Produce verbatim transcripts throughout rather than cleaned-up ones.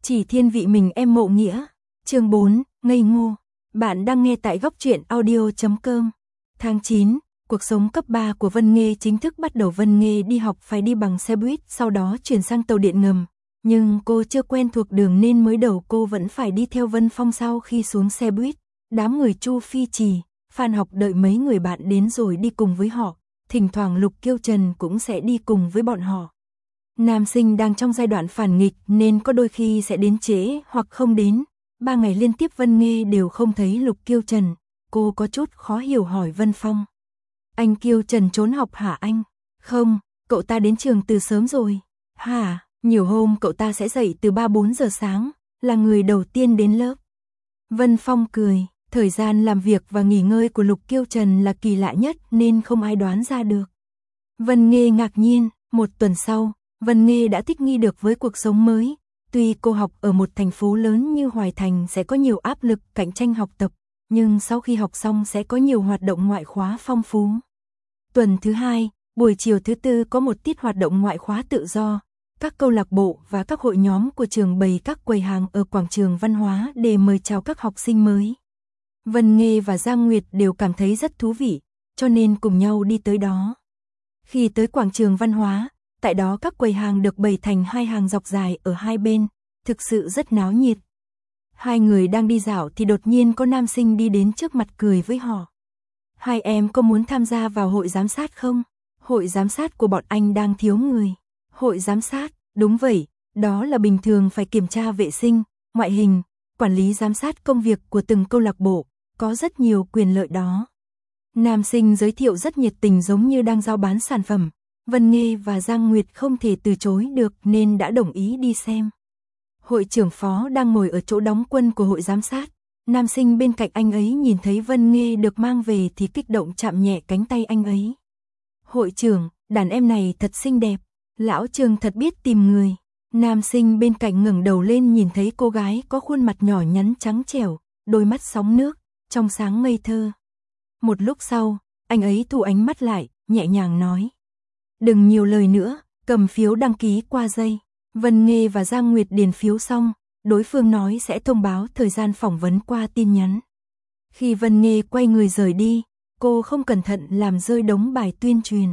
Chỉ thiên vị mình em mộ nghĩa. Chương bốn, ngây ngô. Bạn đang nghe tại góc truyện audio chấm com. Tháng chín, cuộc sống cấp ba của Vân Nghê chính thức bắt đầu. Vân Nghê đi học phải đi bằng xe buýt, sau đó chuyển sang tàu điện ngầm. Nhưng cô chưa quen thuộc đường nên mới đầu cô vẫn phải đi theo Vân Phong. Sau khi xuống xe buýt, đám người Chu Phi Trì, Phan Học đợi mấy người bạn đến rồi đi cùng với họ. Thỉnh thoảng Lục Kiêu Trần cũng sẽ đi cùng với bọn họ. Nam sinh đang trong giai đoạn phản nghịch nên có đôi khi sẽ đến trễ hoặc không đến. Ba ngày liên tiếp Vân Nghê đều không thấy Lục Kiêu Trần. Cô có chút khó hiểu hỏi Vân Phong. Anh Kiêu Trần trốn học hả anh? Không, cậu ta đến trường từ sớm rồi. Hả, nhiều hôm cậu ta sẽ dậy từ ba bốn giờ sáng, là người đầu tiên đến lớp. Vân Phong cười, thời gian làm việc và nghỉ ngơi của Lục Kiêu Trần là kỳ lạ nhất nên không ai đoán ra được. Vân Nghê ngạc nhiên, một tuần sau, Vân Nghê đã thích nghi được với cuộc sống mới. Tuy cô học ở một thành phố lớn như Hoài Thành sẽ có nhiều áp lực cạnh tranh học tập, nhưng sau khi học xong sẽ có nhiều hoạt động ngoại khóa phong phú. Tuần thứ hai, buổi chiều thứ tư có một tiết hoạt động ngoại khóa tự do. Các câu lạc bộ và các hội nhóm của trường bày các quầy hàng ở quảng trường văn hóa để mời chào các học sinh mới. Vân Nghê và Giang Nguyệt đều cảm thấy rất thú vị, cho nên cùng nhau đi tới đó. Khi tới quảng trường văn hóa, tại đó các quầy hàng được bày thành hai hàng dọc dài ở hai bên, thực sự rất náo nhiệt. Hai người đang đi dạo thì đột nhiên có nam sinh đi đến trước mặt cười với họ. Hai em có muốn tham gia vào hội giám sát không? Hội giám sát của bọn anh đang thiếu người. Hội giám sát, đúng vậy, đó là bình thường phải kiểm tra vệ sinh, ngoại hình, quản lý giám sát công việc của từng câu lạc bộ, có rất nhiều quyền lợi đó. Nam sinh giới thiệu rất nhiệt tình giống như đang giao bán sản phẩm. Vân Nghê và Giang Nguyệt không thể từ chối được nên đã đồng ý đi xem. Hội trưởng Phó đang ngồi ở chỗ đóng quân của hội giám sát. Nam sinh bên cạnh anh ấy nhìn thấy Vân Nghê được mang về thì kích động chạm nhẹ cánh tay anh ấy. Hội trưởng, đàn em này thật xinh đẹp. Lão Trương thật biết tìm người. Nam sinh bên cạnh ngẩng đầu lên nhìn thấy cô gái có khuôn mặt nhỏ nhắn trắng trẻo, đôi mắt sóng nước, trong sáng ngây thơ. Một lúc sau, anh ấy thu ánh mắt lại, nhẹ nhàng nói. Đừng nhiều lời nữa, cầm phiếu đăng ký qua giây. Vân Nghê và Giang Nguyệt điền phiếu xong, đối phương nói sẽ thông báo thời gian phỏng vấn qua tin nhắn. Khi Vân Nghê quay người rời đi, cô không cẩn thận làm rơi đống bài tuyên truyền.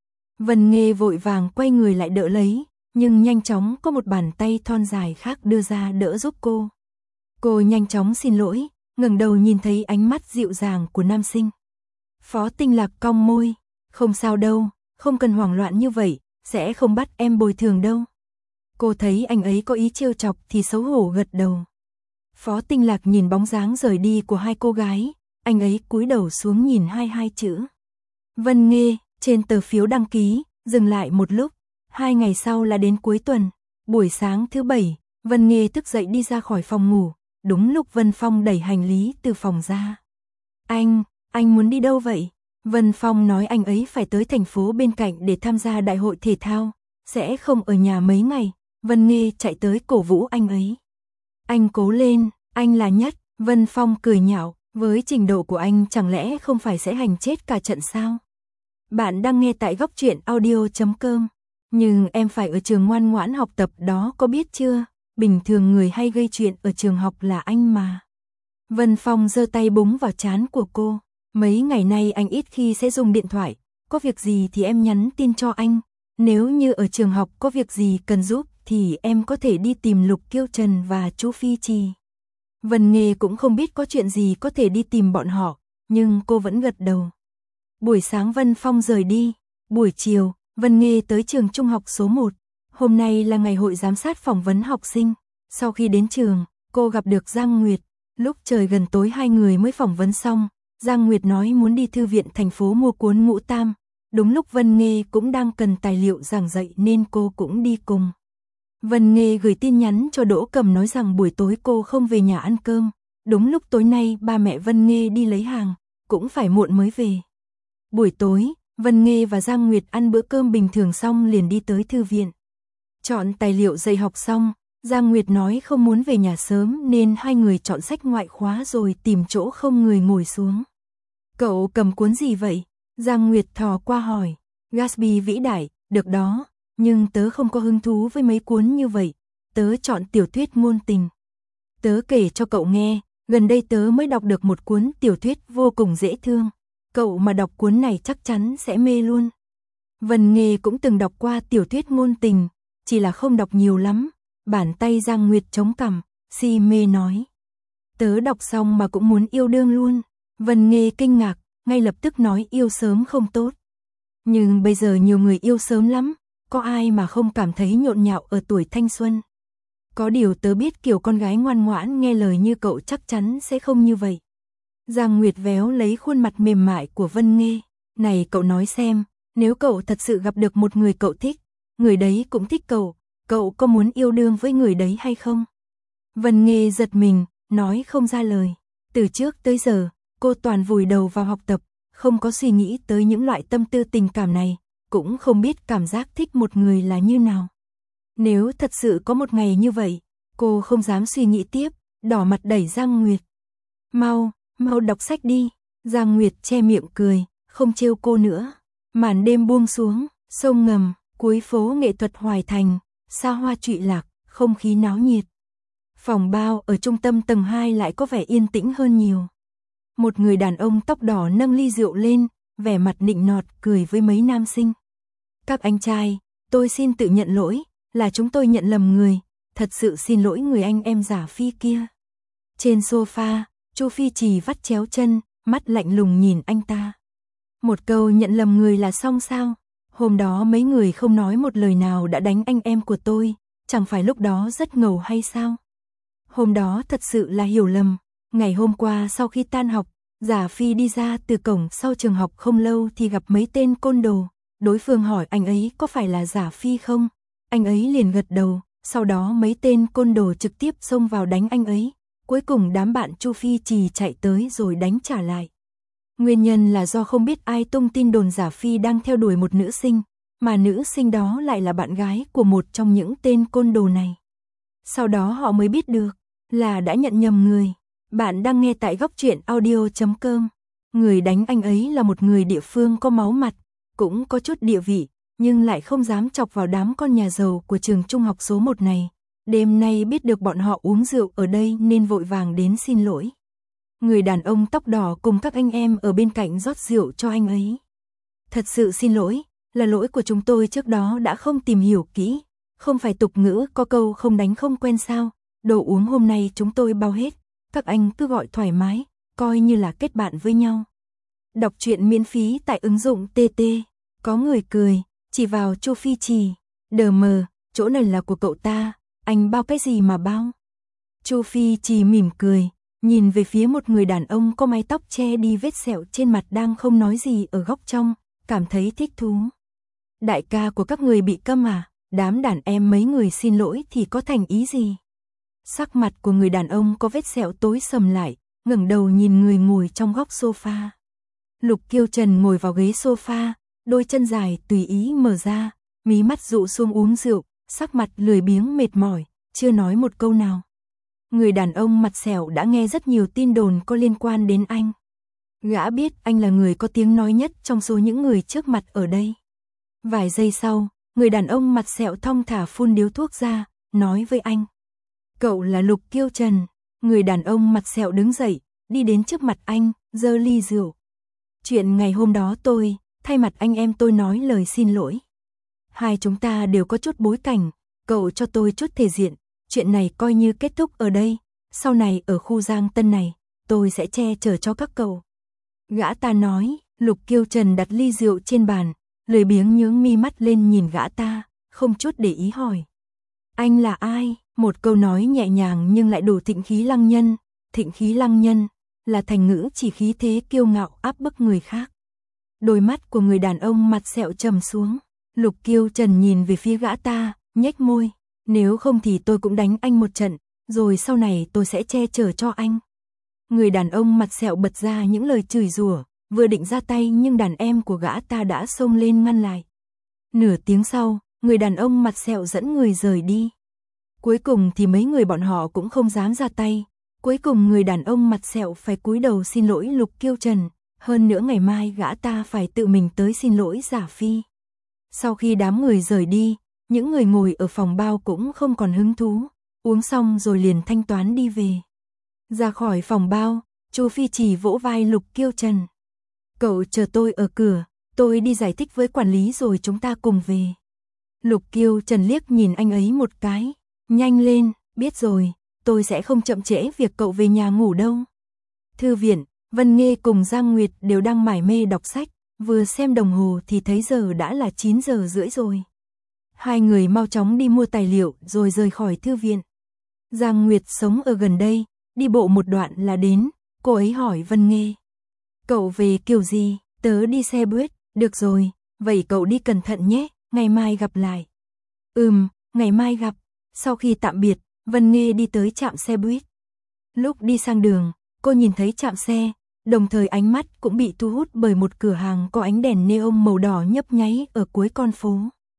Vân Nghê vội vàng quay người lại đỡ lấy, nhưng nhanh chóng có một bàn tay thon dài khác đưa ra đỡ giúp cô. Cô nhanh chóng xin lỗi, ngẩng đầu nhìn thấy ánh mắt dịu dàng của nam sinh. Phó Tinh Lạc cong môi, không sao đâu, không cần hoảng loạn như vậy, sẽ không bắt em bồi thường đâu. Cô thấy anh ấy có ý trêu chọc thì xấu hổ gật đầu. Phó Tinh Lạc nhìn bóng dáng rời đi của hai cô gái, anh ấy cúi đầu xuống nhìn hai hai chữ. Vân Nghê, trên tờ phiếu đăng ký, dừng lại một lúc. Hai ngày sau là đến cuối tuần, buổi sáng thứ bảy, Vân Nghê thức dậy đi ra khỏi phòng ngủ, đúng lúc Vân Phong đẩy hành lý từ phòng ra. Anh, anh muốn đi đâu vậy? Vân Phong nói anh ấy phải tới thành phố bên cạnh để tham gia đại hội thể thao, sẽ không ở nhà mấy ngày. Vân Nghê chạy tới cổ vũ anh ấy. Anh cố lên, anh là nhất. Vân Phong cười nhạo, với trình độ của anh chẳng lẽ không phải sẽ hành chết cả trận sao? Bạn đang nghe tại góc truyện audio chấm com. Nhưng em phải ở trường ngoan ngoãn học tập đó có biết chưa? Bình thường người hay gây chuyện ở trường học là anh mà. Vân Phong giơ tay búng vào trán của cô. Mấy ngày nay anh ít khi sẽ dùng điện thoại. Có việc gì thì em nhắn tin cho anh. Nếu như ở trường học có việc gì cần giúp thì em có thể đi tìm Lục Kiêu Trần và Chu Phi Trì. Vân Nghê cũng không biết có chuyện gì có thể đi tìm bọn họ, nhưng cô vẫn gật đầu. Buổi sáng Vân Phong rời đi. Buổi chiều, Vân Nghê tới trường trung học số một. Hôm nay là ngày hội giám sát phỏng vấn học sinh. Sau khi đến trường, cô gặp được Giang Nguyệt. Lúc trời gần tối hai người mới phỏng vấn xong. Giang Nguyệt nói muốn đi thư viện thành phố mua cuốn Ngũ Tam. Đúng lúc Vân Nghê cũng đang cần tài liệu giảng dạy nên cô cũng đi cùng. Vân Nghê gửi tin nhắn cho Đỗ Cầm nói rằng buổi tối cô không về nhà ăn cơm. Đúng lúc tối nay ba mẹ Vân Nghê đi lấy hàng, cũng phải muộn mới về. Buổi tối, Vân Nghê và Giang Nguyệt ăn bữa cơm bình thường xong liền đi tới thư viện. Chọn tài liệu dạy học xong, Giang Nguyệt nói không muốn về nhà sớm nên hai người chọn sách ngoại khóa rồi tìm chỗ không người ngồi xuống. Cậu cầm cuốn gì vậy? Giang Nguyệt thò qua hỏi. Gatsby vĩ đại, được đó, nhưng tớ không có hứng thú với mấy cuốn như vậy. tớ chọn tiểu thuyết ngôn tình. Tớ kể cho cậu nghe, gần đây tớ mới đọc được một cuốn tiểu thuyết vô cùng dễ thương. Cậu mà đọc cuốn này chắc chắn sẽ mê luôn. Vân Nghê cũng từng đọc qua tiểu thuyết ngôn tình, chỉ là không đọc nhiều lắm. Bàn tay Giang Nguyệt chống cằm, si mê nói. Tớ đọc xong mà cũng muốn yêu đương luôn. Vân Nghê kinh ngạc, ngay lập tức nói yêu sớm không tốt. Nhưng bây giờ nhiều người yêu sớm lắm, có ai mà không cảm thấy nhộn nhạo ở tuổi thanh xuân. Có điều tớ biết kiểu con gái ngoan ngoãn nghe lời như cậu chắc chắn sẽ không như vậy. Giang Nguyệt véo lấy khuôn mặt mềm mại của Vân Nghê. Này cậu nói xem, nếu cậu thật sự gặp được một người cậu thích, người đấy cũng thích cậu, cậu có muốn yêu đương với người đấy hay không? Vân Nghê giật mình, nói không ra lời. Từ trước tới giờ, cô toàn vùi đầu vào học tập, không có suy nghĩ tới những loại tâm tư tình cảm này, cũng không biết cảm giác thích một người là như nào. Nếu thật sự có một ngày như vậy, cô không dám suy nghĩ tiếp, đỏ mặt đẩy Giang Nguyệt. Mau, mau đọc sách đi. Giang Nguyệt che miệng cười, không trêu cô nữa. Màn đêm buông xuống, sông ngầm, cuối phố nghệ thuật Hoài Thành, xa hoa trụy lạc, không khí náo nhiệt. Phòng bao ở trung tâm tầng hai lại có vẻ yên tĩnh hơn nhiều. Một người đàn ông tóc đỏ nâng ly rượu lên, vẻ mặt nịnh nọt cười với mấy nam sinh. Các anh trai, tôi xin tự nhận lỗi, là chúng tôi nhận lầm người, thật sự xin lỗi người anh em Giả Phi kia. Trên sofa, Chu Phi Trì vắt chéo chân, mắt lạnh lùng nhìn anh ta. Một câu nhận lầm người là xong sao? Hôm đó mấy người không nói một lời nào đã đánh anh em của tôi, chẳng phải lúc đó rất ngầu hay sao? Hôm đó thật sự là hiểu lầm. Ngày hôm qua sau khi tan học, Giả Phi đi ra từ cổng sau trường học không lâu thì gặp mấy tên côn đồ. Đối phương hỏi anh ấy có phải là Giả Phi không? Anh ấy liền gật đầu, sau đó mấy tên côn đồ trực tiếp xông vào đánh anh ấy. Cuối cùng đám bạn Chu Phi Trì chạy tới rồi đánh trả lại. Nguyên nhân là do không biết ai tung tin đồn Giả Phi đang theo đuổi một nữ sinh, mà nữ sinh đó lại là bạn gái của một trong những tên côn đồ này. Sau đó họ mới biết được là đã nhận nhầm người. Bạn đang nghe tại góc truyện audio chấm com. Người đánh anh ấy là một người địa phương có máu mặt, cũng có chút địa vị, nhưng lại không dám chọc vào đám con nhà giàu của trường trung học số một này. Đêm nay biết được bọn họ uống rượu ở đây nên vội vàng đến xin lỗi. Người đàn ông tóc đỏ cùng các anh em ở bên cạnh rót rượu cho anh ấy. Thật sự xin lỗi, là lỗi của chúng tôi trước đó đã không tìm hiểu kỹ. Không phải tục ngữ có câu không đánh không quen sao, đồ uống hôm nay chúng tôi bao hết. Các anh cứ gọi thoải mái, coi như là kết bạn với nhau. Đọc truyện miễn phí tại ứng dụng tê tê. Có người cười, chỉ vào Chu Phi Trì. Đờ mờ, chỗ này là của cậu ta, anh bao cái gì mà bao? Chu Phi Trì mỉm cười, nhìn về phía một người đàn ông có mái tóc che đi vết sẹo trên mặt đang không nói gì ở góc trong, cảm thấy thích thú. Đại ca của các người bị câm à? Đám đàn em mấy người xin lỗi thì có thành ý gì? Sắc mặt của người đàn ông có vết sẹo tối sầm lại, ngẩng đầu nhìn người ngồi trong góc sofa. Lục Kiêu Trần ngồi vào ghế sofa, đôi chân dài tùy ý mở ra, mí mắt dụ xuống uống rượu, sắc mặt lười biếng mệt mỏi, chưa nói một câu nào. Người đàn ông mặt sẹo đã nghe rất nhiều tin đồn có liên quan đến anh. Gã biết anh là người có tiếng nói nhất trong số những người trước mặt ở đây. Vài giây sau, người đàn ông mặt sẹo thong thả phun điếu thuốc ra, nói với anh. Cậu là Lục Kiêu Trần. Người đàn ông mặt sẹo đứng dậy, đi đến trước mặt anh, giơ ly rượu. Chuyện ngày hôm đó tôi, thay mặt anh em tôi nói lời xin lỗi. Hai chúng ta đều có chút bối cảnh, cậu cho tôi chút thể diện, chuyện này coi như kết thúc ở đây, sau này ở khu Giang Tân này, tôi sẽ che chở cho các cậu. Gã ta nói, Lục Kiêu Trần đặt ly rượu trên bàn, lười biếng nhướng mi mắt lên nhìn gã ta, không chút để ý hỏi. Anh là ai? Một câu nói nhẹ nhàng nhưng lại đủ thịnh khí lăng nhân. Thịnh khí lăng nhân là thành ngữ chỉ khí thế kiêu ngạo áp bức người khác. Đôi mắt của người đàn ông mặt sẹo trầm xuống. Lục Kiêu Trần nhìn về phía gã ta, nhếch môi. Nếu không thì tôi cũng đánh anh một trận, rồi sau này tôi sẽ che chở cho anh. Người đàn ông mặt sẹo bật ra những lời chửi rủa, vừa định ra tay nhưng đàn em của gã ta đã xông lên ngăn lại. Nửa tiếng sau, người đàn ông mặt sẹo dẫn người rời đi. Cuối cùng thì mấy người bọn họ cũng không dám ra tay. Cuối cùng người đàn ông mặt sẹo phải cúi đầu xin lỗi Lục Kiêu Trần. Hơn nữa ngày mai gã ta phải tự mình tới xin lỗi Giả Phi. Sau khi đám người rời đi, những người ngồi ở phòng bao cũng không còn hứng thú, uống xong rồi liền thanh toán đi về. Ra khỏi phòng bao, Chu Phi Chỉ vỗ vai Lục Kiêu Trần. Cậu chờ tôi ở cửa, tôi đi giải thích với quản lý rồi chúng ta cùng về. Lục Kiêu Trần liếc nhìn anh ấy một cái, nhanh lên, biết rồi, tôi sẽ không chậm trễ việc cậu về nhà ngủ đâu. Thư viện, Vân Nghê cùng Giang Nguyệt đều đang mải mê đọc sách, vừa xem đồng hồ thì thấy giờ đã là chín giờ rưỡi rồi. Hai người mau chóng đi mua tài liệu rồi rời khỏi thư viện. Giang Nguyệt sống ở gần đây, đi bộ một đoạn là đến, cô ấy hỏi Vân Nghê. Cậu về kiểu gì, tớ đi xe buýt, được rồi, vậy cậu đi cẩn thận nhé, ngày mai gặp lại. Ừm, ngày mai gặp. Sau khi tạm biệt, Vân Nghê đi tới trạm xe buýt. Lúc đi sang đường, cô nhìn thấy trạm xe, đồng thời ánh mắt cũng bị thu hút bởi một cửa hàng có ánh đèn neon màu đỏ nhấp nháy ở cuối con phố.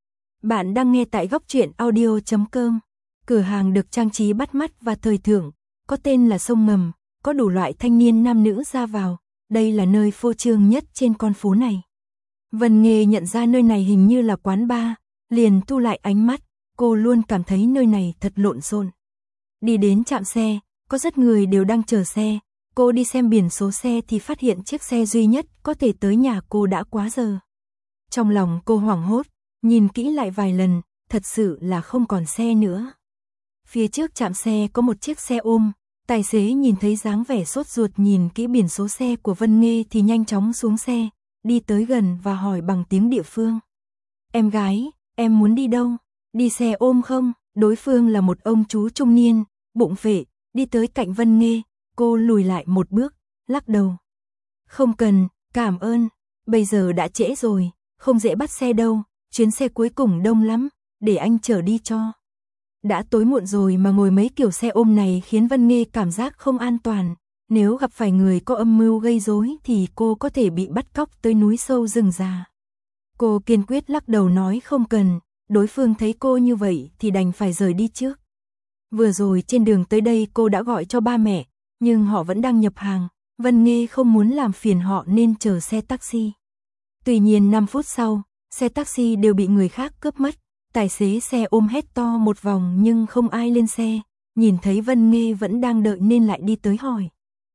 Bạn đang nghe tại góc truyện audio chấm com. Cửa hàng được trang trí bắt mắt và thời thượng, có tên là Sông Ngầm, có đủ loại thanh niên nam nữ ra vào, đây là nơi phô trương nhất trên con phố này. Vân Nghê nhận ra nơi này hình như là quán bar, liền thu lại ánh mắt, cô luôn cảm thấy nơi này thật lộn xộn. Đi đến trạm xe, có rất người đều đang chờ xe, cô đi xem biển số xe thì phát hiện chiếc xe duy nhất có thể tới nhà cô đã quá giờ. Trong lòng cô hoảng hốt, nhìn kỹ lại vài lần, thật sự là không còn xe nữa. Phía trước trạm xe có một chiếc xe ôm, tài xế nhìn thấy dáng vẻ sốt ruột nhìn kỹ biển số xe của Vân Nghê thì nhanh chóng xuống xe, đi tới gần và hỏi bằng tiếng địa phương. Em gái, em muốn đi đâu? Đi xe ôm không? Đối phương là một ông chú trung niên, bụng phệ, đi tới cạnh Vân Nghê, cô lùi lại một bước, lắc đầu. Không cần, cảm ơn, bây giờ đã trễ rồi, không dễ bắt xe đâu, chuyến xe cuối cùng đông lắm, để anh chở đi cho. Đã tối muộn rồi mà ngồi mấy kiểu xe ôm này khiến Vân Nghê cảm giác không an toàn, nếu gặp phải người có âm mưu gây rối thì cô có thể bị bắt cóc tới núi sâu rừng già. Cô kiên quyết lắc đầu nói không cần, đối phương thấy cô như vậy thì đành phải rời đi trước. Vừa rồi trên đường tới đây cô đã gọi cho ba mẹ, nhưng họ vẫn đang nhập hàng, Vân Nghê không muốn làm phiền họ nên chờ xe taxi. Tuy nhiên năm phút sau, xe taxi đều bị người khác cướp mất, tài xế xe ôm hét to một vòng nhưng không ai lên xe, nhìn thấy Vân Nghê vẫn đang đợi nên lại đi tới hỏi.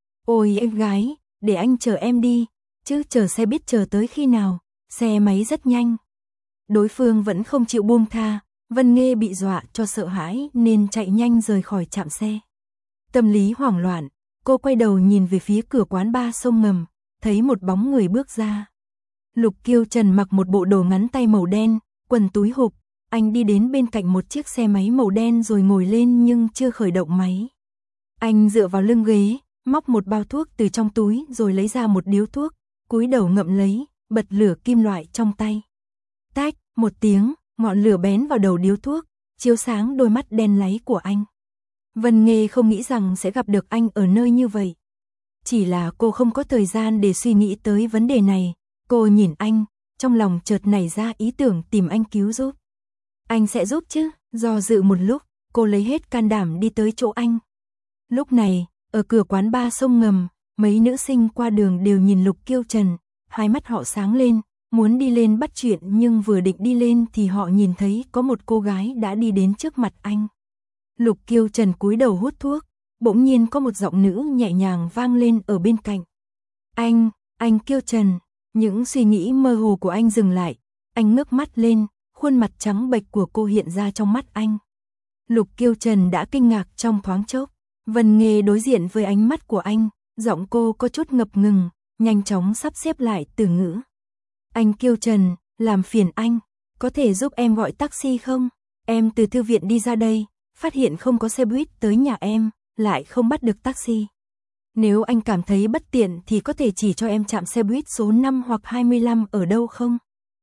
Ôi em gái, để anh chờ em đi, chứ chờ xe biết chờ tới khi nào, xe máy rất nhanh. Đối phương vẫn không chịu buông tha, Vân Nghê bị dọa cho sợ hãi nên chạy nhanh rời khỏi trạm xe. Tâm lý hoảng loạn, cô quay đầu nhìn về phía cửa quán bar Sông Ngầm, thấy một bóng người bước ra. Lục Kiêu Trần mặc một bộ đồ ngắn tay màu đen, quần túi hụp, anh đi đến bên cạnh một chiếc xe máy màu đen rồi ngồi lên nhưng chưa khởi động máy. Anh dựa vào lưng ghế, móc một bao thuốc từ trong túi rồi lấy ra một điếu thuốc, cúi đầu ngậm lấy, bật lửa kim loại trong tay. Tách, một tiếng, ngọn lửa bén vào đầu điếu thuốc, chiếu sáng đôi mắt đen láy của anh. Vân Nghê không nghĩ rằng sẽ gặp được anh ở nơi như vậy. Chỉ là cô không có thời gian để suy nghĩ tới vấn đề này, cô nhìn anh, trong lòng chợt nảy ra ý tưởng tìm anh cứu giúp. Anh sẽ giúp chứ, do dự một lúc, cô lấy hết can đảm đi tới chỗ anh. Lúc này, ở cửa quán bar Sông Ngầm, mấy nữ sinh qua đường đều nhìn Lục Kiêu Trần, hai mắt họ sáng lên, muốn đi lên bắt chuyện nhưng vừa định đi lên thì họ nhìn thấy có một cô gái đã đi đến trước mặt anh. Lục Kiêu Trần cúi đầu hút thuốc, bỗng nhiên có một giọng nữ nhẹ nhàng vang lên ở bên cạnh. Anh, anh Kiêu Trần, những suy nghĩ mơ hồ của anh dừng lại, anh ngước mắt lên, khuôn mặt trắng bệch của cô hiện ra trong mắt anh. Lục Kiêu Trần đã kinh ngạc trong thoáng chốc, Vân Nghê đối diện với ánh mắt của anh, giọng cô có chút ngập ngừng, nhanh chóng sắp xếp lại từ ngữ. Anh Kiêu Trần, làm phiền anh, có thể giúp em gọi taxi không? Em từ thư viện đi ra đây, phát hiện không có xe buýt tới nhà em, lại không bắt được taxi. Nếu anh cảm thấy bất tiện thì có thể chỉ cho em trạm xe buýt số năm hoặc hai mươi lăm ở đâu không?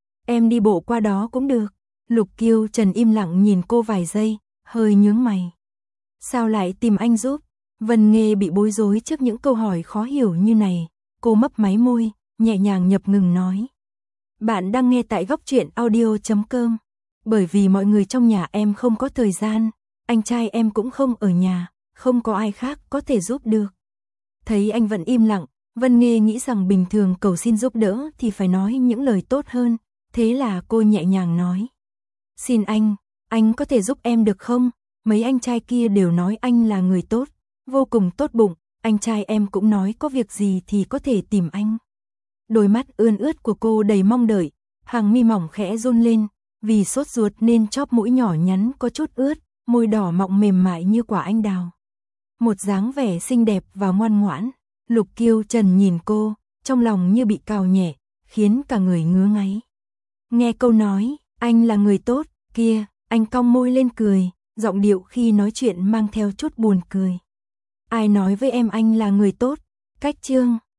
Em đi bộ qua đó cũng được. Lục Kiêu Trần im lặng nhìn cô vài giây, hơi nhướng mày. Sao lại tìm anh giúp? Vân Nghê bị bối rối trước những câu hỏi khó hiểu như này, cô mấp máy môi, nhẹ nhàng nhập ngừng nói. Bạn đang nghe tại góc truyện audio chấm com. Bởi vì mọi người trong nhà em không có thời gian, anh trai em cũng không ở nhà, không có ai khác có thể giúp được. Thấy anh vẫn im lặng, Vân Nghê nghĩ rằng bình thường cầu xin giúp đỡ thì phải nói những lời tốt hơn, thế là cô nhẹ nhàng nói. Xin anh, anh có thể giúp em được không? Mấy anh trai kia đều nói anh là người tốt, vô cùng tốt bụng, anh trai em cũng nói có việc gì thì có thể tìm anh. Đôi mắt ươn ướt của cô đầy mong đợi, hàng mi mỏng khẽ run lên, vì sốt ruột nên chóp mũi nhỏ nhắn có chút ướt, môi đỏ mọng mềm mại như quả anh đào. Một dáng vẻ xinh đẹp và ngoan ngoãn, Lục Kiêu Trần nhìn cô, trong lòng như bị cào nhẹ, khiến cả người ngứa ngáy. Nghe câu nói, anh là người tốt, kia, anh cong môi lên cười, giọng điệu khi nói chuyện mang theo chút buồn cười. Ai nói với em anh là người tốt? Cách Trương